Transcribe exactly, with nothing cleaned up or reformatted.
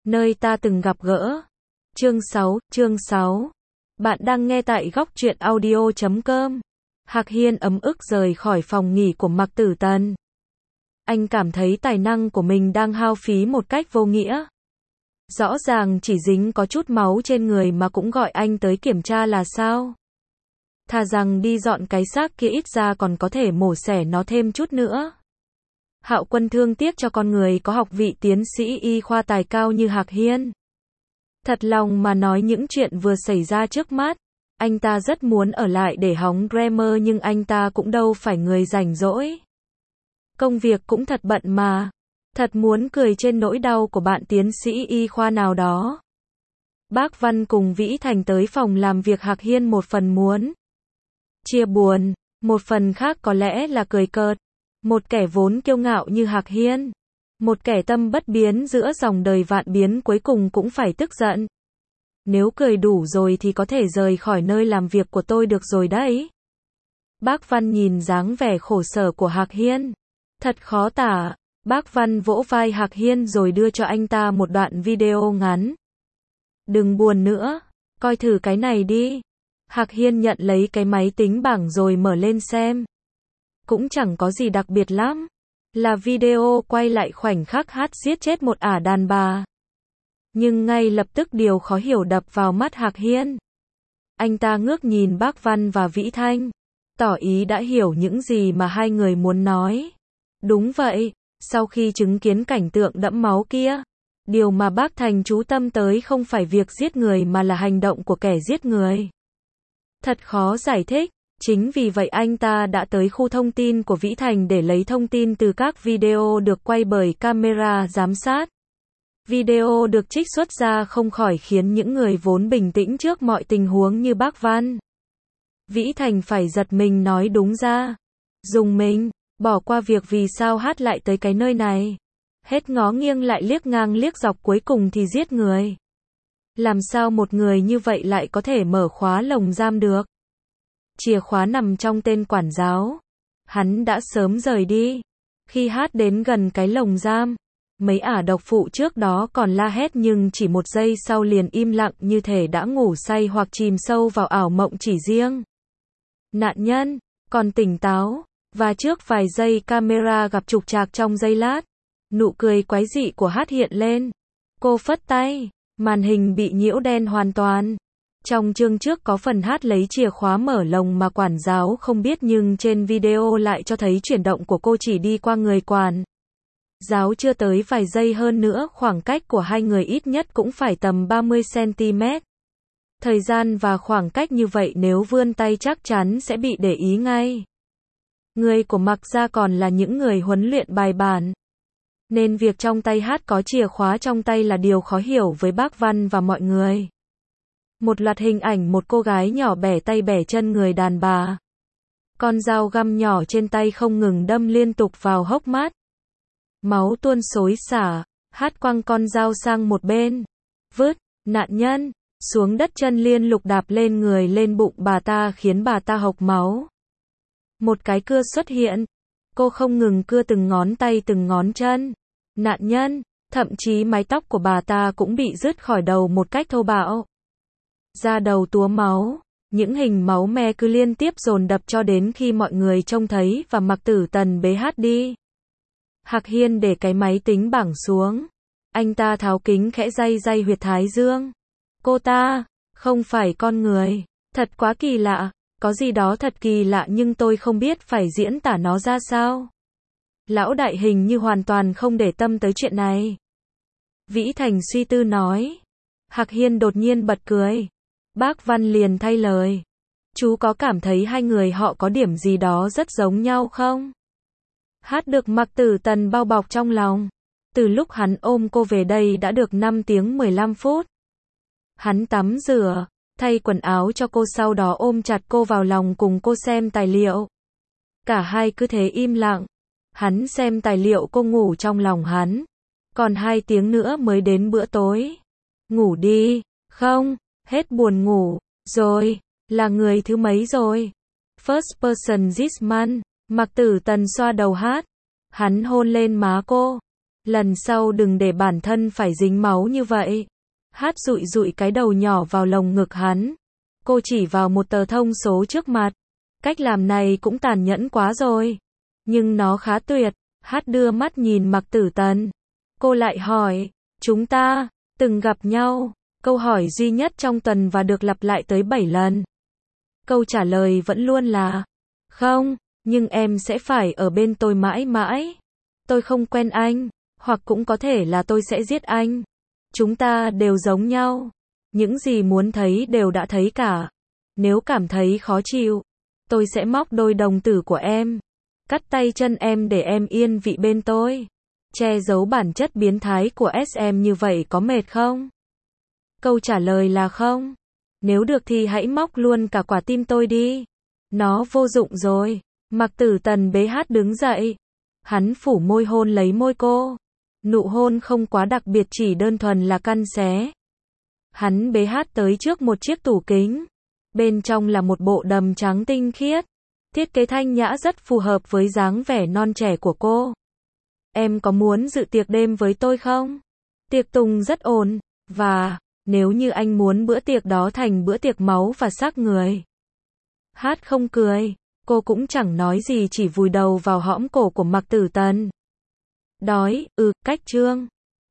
nơi ta từng gặp gỡ. Chương sáu, chương sáu. Bạn đang nghe tại góc truyện audio chấm com. Hạc Hiên ấm ức rời khỏi phòng nghỉ của Mạc Tử Tần. Anh cảm thấy tài năng của mình đang hao phí một cách vô nghĩa. Rõ ràng chỉ dính có chút máu trên người mà cũng gọi anh tới kiểm tra là sao? Thà rằng đi dọn cái xác kia ít ra còn có thể mổ xẻ nó thêm chút nữa. Hạo Quân thương tiếc cho con người có học vị tiến sĩ y khoa tài cao như Hạc Hiên. Thật lòng mà nói những chuyện vừa xảy ra trước mắt, anh ta rất muốn ở lại để hóng grammar nhưng anh ta cũng đâu phải người rảnh rỗi. Công việc cũng thật bận mà. Thật muốn cười trên nỗi đau của bạn tiến sĩ y khoa nào đó. Bác Văn cùng Vĩ Thành tới phòng làm việc Hạc Hiên một phần muốn chia buồn, một phần khác có lẽ là cười cợt. Một kẻ vốn kiêu ngạo như Hạc Hiên, một kẻ tâm bất biến giữa dòng đời vạn biến cuối cùng cũng phải tức giận. Nếu cười đủ rồi thì có thể rời khỏi nơi làm việc của tôi được rồi đấy. Bác Văn nhìn dáng vẻ khổ sở của Hạc Hiên. Thật khó tả. Bác Văn vỗ vai Hạc Hiên rồi đưa cho anh ta một đoạn video ngắn. Đừng buồn nữa, coi thử cái này đi. Hạc Hiên nhận lấy cái máy tính bảng rồi mở lên xem. Cũng chẳng có gì đặc biệt lắm. Là video quay lại khoảnh khắc Hát giết chết một ả đàn bà. Nhưng ngay lập tức điều khó hiểu đập vào mắt Hạc Hiên. Anh ta ngước nhìn bác Văn và Vĩ Thanh, tỏ ý đã hiểu những gì mà hai người muốn nói. Đúng vậy, sau khi chứng kiến cảnh tượng đẫm máu kia, điều mà bác Thành chú tâm tới không phải việc giết người mà là hành động của kẻ giết người. Thật khó giải thích. Chính vì vậy anh ta đã tới khu thông tin của Vĩ Thành để lấy thông tin từ các video được quay bởi camera giám sát. Video được trích xuất ra không khỏi khiến những người vốn bình tĩnh trước mọi tình huống như bác Văn, Vĩ Thành phải giật mình nói đúng ra. Dùng mình, bỏ qua việc vì sao Hát lại tới cái nơi này. Hết ngó nghiêng lại liếc ngang liếc dọc cuối cùng thì giết người. Làm sao một người như vậy lại có thể mở khóa lồng giam được? Chìa khóa nằm trong tên quản giáo. Hắn đã sớm rời đi. Khi Hát đến gần cái lồng giam, mấy ả độc phụ trước đó còn la hét nhưng chỉ một giây sau liền im lặng như thể đã ngủ say hoặc chìm sâu vào ảo mộng chỉ riêng nạn nhân còn tỉnh táo. Và trước vài giây camera gặp trục trặc trong giây lát, nụ cười quái dị của Hát hiện lên. Cô phất tay, màn hình bị nhiễu đen hoàn toàn. Trong chương trước có phần Hát lấy chìa khóa mở lồng mà quản giáo không biết nhưng trên video lại cho thấy chuyển động của cô chỉ đi qua người quản giáo chưa tới vài giây, hơn nữa khoảng cách của hai người ít nhất cũng phải tầm ba mươi xăng-ti-mét. Thời gian và khoảng cách như vậy nếu vươn tay chắc chắn sẽ bị để ý ngay. Người của Mạc gia còn là những người huấn luyện bài bản. Nên việc trong tay Hát có chìa khóa trong tay là điều khó hiểu với bác Văn và mọi người. Một loạt hình ảnh một cô gái nhỏ bẻ tay bẻ chân người đàn bà. Con dao găm nhỏ trên tay không ngừng đâm liên tục vào hốc mắt. Máu tuôn xối xả. Hát quăng con dao sang một bên. Vứt nạn nhân xuống đất, chân liên lục đạp lên người lên bụng bà ta khiến bà ta hộc máu. Một cái cưa xuất hiện. Cô không ngừng cưa từng ngón tay từng ngón chân nạn nhân, thậm chí mái tóc của bà ta cũng bị rứt khỏi đầu một cách thô bạo. Da đầu túa máu, những hình máu me cứ liên tiếp dồn đập cho đến khi mọi người trông thấy và Mạc Tử Tần bế Hát đi. Hạc Hiên để cái máy tính bảng xuống. Anh ta tháo kính khẽ day day huyệt thái dương. Cô ta không phải con người. Thật quá kỳ lạ. Có gì đó thật kỳ lạ nhưng tôi không biết phải diễn tả nó ra sao. Lão đại hình như hoàn toàn không để tâm tới chuyện này. Vĩ Thành suy tư nói. Hạc Hiên đột nhiên bật cười. Bác Văn liền thay lời. Chú có cảm thấy hai người họ có điểm gì đó rất giống nhau không? Hát được Mạc Tử Tần bao bọc trong lòng. Từ lúc hắn ôm cô về đây đã được năm tiếng mười lăm phút. Hắn tắm rửa, thay quần áo cho cô, sau đó ôm chặt cô vào lòng cùng cô xem tài liệu. Cả hai cứ thế im lặng. Hắn xem tài liệu, cô ngủ trong lòng hắn. Còn hai tiếng nữa mới đến bữa tối. Ngủ đi. Không, hết buồn ngủ rồi. Là người thứ mấy rồi? First person this month. Mạc Tử Tần xoa đầu Hát. Hắn hôn lên má cô. Lần sau đừng để bản thân phải dính máu như vậy. Hát dụi dụi cái đầu nhỏ vào lồng ngực hắn. Cô chỉ vào một tờ thông số trước mặt. Cách làm này cũng tàn nhẫn quá rồi. Nhưng nó khá tuyệt. Hát đưa mắt nhìn Mạc Tử Tần. Cô lại hỏi, chúng ta từng gặp nhau? Câu hỏi duy nhất trong tuần và được lặp lại tới bảy lần. Câu trả lời vẫn luôn là, không, nhưng em sẽ phải ở bên tôi mãi mãi. Tôi không quen anh, hoặc cũng có thể là tôi sẽ giết anh. Chúng ta đều giống nhau. Những gì muốn thấy đều đã thấy cả. Nếu cảm thấy khó chịu, tôi sẽ móc đôi đồng tử của em. Cắt tay chân em để em yên vị bên tôi. Che giấu bản chất biến thái của ét em như vậy có mệt không? Câu trả lời là không. Nếu được thì hãy móc luôn cả quả tim tôi đi. Nó vô dụng rồi. Mạc Tử Tần bế Hát đứng dậy. Hắn phủ môi hôn lấy môi cô. Nụ hôn không quá đặc biệt, chỉ đơn thuần là căn xé. Hắn bế Hát tới trước một chiếc tủ kính. Bên trong là một bộ đầm trắng tinh khiết. Thiết kế thanh nhã rất phù hợp với dáng vẻ non trẻ của cô. Em có muốn dự tiệc đêm với tôi không? Tiệc tùng rất ổn. Và, nếu như anh muốn bữa tiệc đó thành bữa tiệc máu và xác người. Hát không cười. Cô cũng chẳng nói gì, chỉ vùi đầu vào hõm cổ của Mạc Tử Tần. Đói, ừ, cách trương.